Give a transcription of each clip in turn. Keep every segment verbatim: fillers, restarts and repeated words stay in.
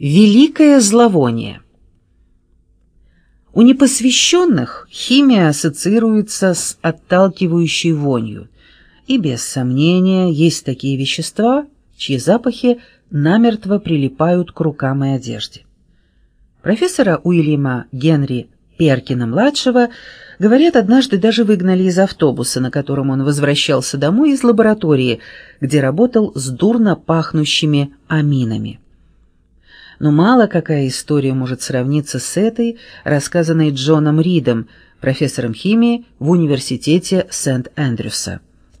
Великое зловоние. У непосвященных химия ассоциируется с отталкивающей вонью, и без сомнения есть такие вещества, чьи запахи намертво прилипают к рукам и одежде. Профессора Уильяма Генри Перкина-младшего, говорят, однажды даже выгнали из автобуса, на котором он возвращался домой из лаборатории, где работал с дурно пахнущими аминами. Но мало какая история может сравниться с этой, рассказанной Джоном Ридом, профессором химии в университете Сент-Эндрюса.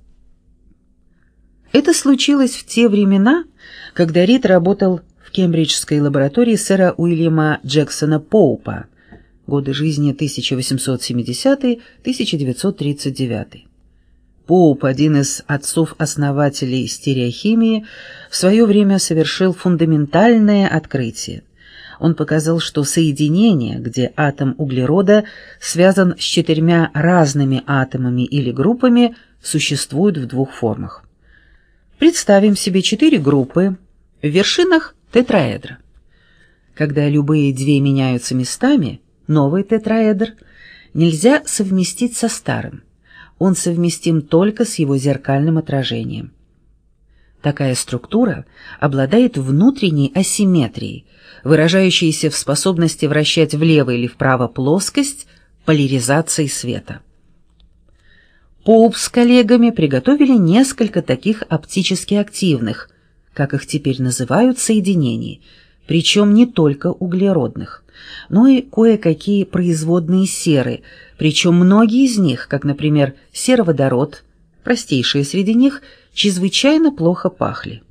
Это случилось в те времена, когда Рид работал в кембриджской лаборатории сэра Уильяма Джексона Поупа, годы жизни тысяча восемьсот семидесятый — тысяча девятьсот тридцать девятый. Поуп, один из отцов-основателей стереохимии, в свое время совершил фундаментальное открытие. Он показал, что соединение, где атом углерода связан с четырьмя разными атомами или группами, существует в двух формах. Представим себе четыре группы в вершинах тетраэдра. Когда любые две меняются местами, новый тетраэдр нельзя совместить со старым. Он совместим только с его зеркальным отражением. Такая структура обладает внутренней асимметрией, выражающейся в способности вращать влево или вправо плоскость поляризации света. Поуп с коллегами приготовили несколько таких оптически активных, как их теперь называют, соединений, причем не только углеродных, но и кое-какие производные серы, причем многие из них, как, например, сероводород, простейшие среди них, чрезвычайно плохо пахли.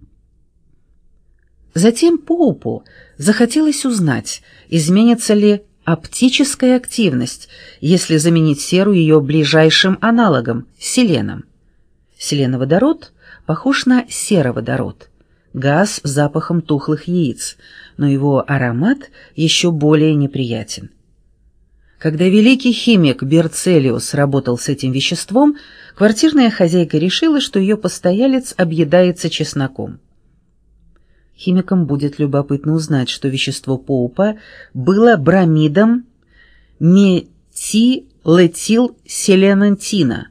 Затем Поупу захотелось узнать, изменится ли оптическая активность, если заменить серу ее ближайшим аналогом – селеном. Селеноводород похож на сероводород, газ с запахом тухлых яиц, но его аромат еще более неприятен. Когда великий химик Берцелиус работал с этим веществом, квартирная хозяйка решила, что ее постоялец объедается чесноком. Химикам будет любопытно узнать, что вещество Поупа было бромидом метилэтилселенантина.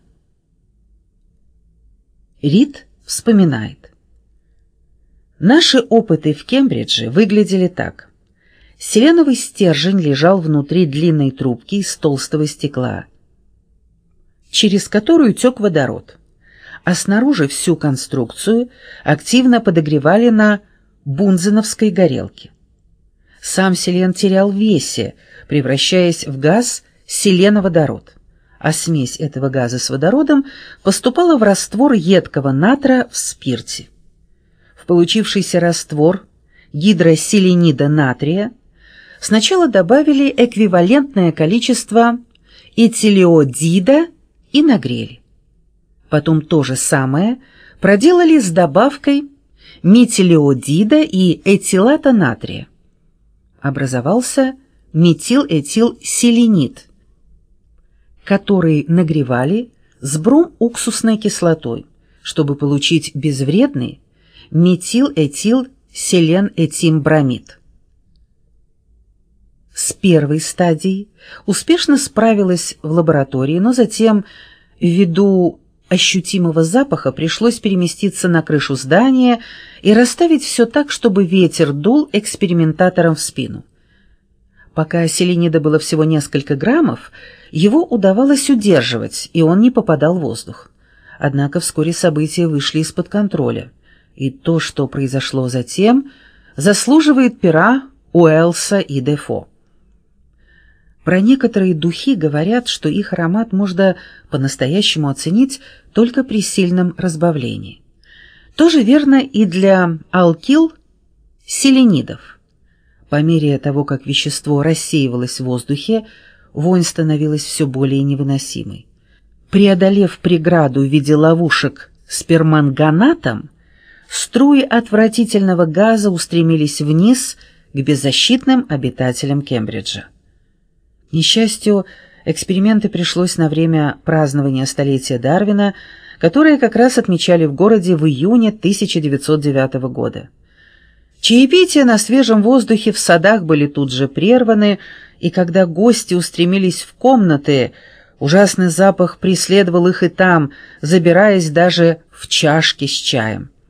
Рид вспоминает. Наши опыты в Кембридже выглядели так. Селеновый стержень лежал внутри длинной трубки из толстого стекла, через которую тек водород, а снаружи всю конструкцию активно подогревали на бунзеновской горелке. Сам селен терял в весе, превращаясь в газ селеноводород, а смесь этого газа с водородом поступала в раствор едкого натра в спирте. В получившийся раствор гидроселенида натрия сначала добавили эквивалентное количество этилиодида и нагрели. Потом то же самое проделали с добавкой метилиодида и этилата натрия. Образовался метилэтилселенид, который нагревали с бром-уксусной кислотой, чтобы получить безвредный метилэтилселенэтимбромид. С первой стадией успешно справилась в лаборатории, но затем, ввиду ощутимого запаха, пришлось переместиться на крышу здания и расставить все так, чтобы ветер дул экспериментаторам в спину. Пока селенида было всего несколько граммов, его удавалось удерживать, и он не попадал в воздух. Однако вскоре события вышли из-под контроля, и то, что произошло затем, заслуживает пера Уэллса и Дефо. Про некоторые духи говорят, что их аромат можно по-настоящему оценить только при сильном разбавлении. То же верно и для алкил-селенидов. По мере того, как вещество рассеивалось в воздухе, вонь становилась все более невыносимой. Преодолев преграду в виде ловушек с перманганатом, струи отвратительного газа устремились вниз к беззащитным обитателям Кембриджа. К несчастью, эксперименты пришлось на время празднования столетия Дарвина, которое как раз отмечали в городе в июне тысяча девятьсот девятого года. Чаепития на свежем воздухе в садах были тут же прерваны, и когда гости устремились в комнаты, ужасный запах преследовал их и там, забираясь даже в чашки с чаем.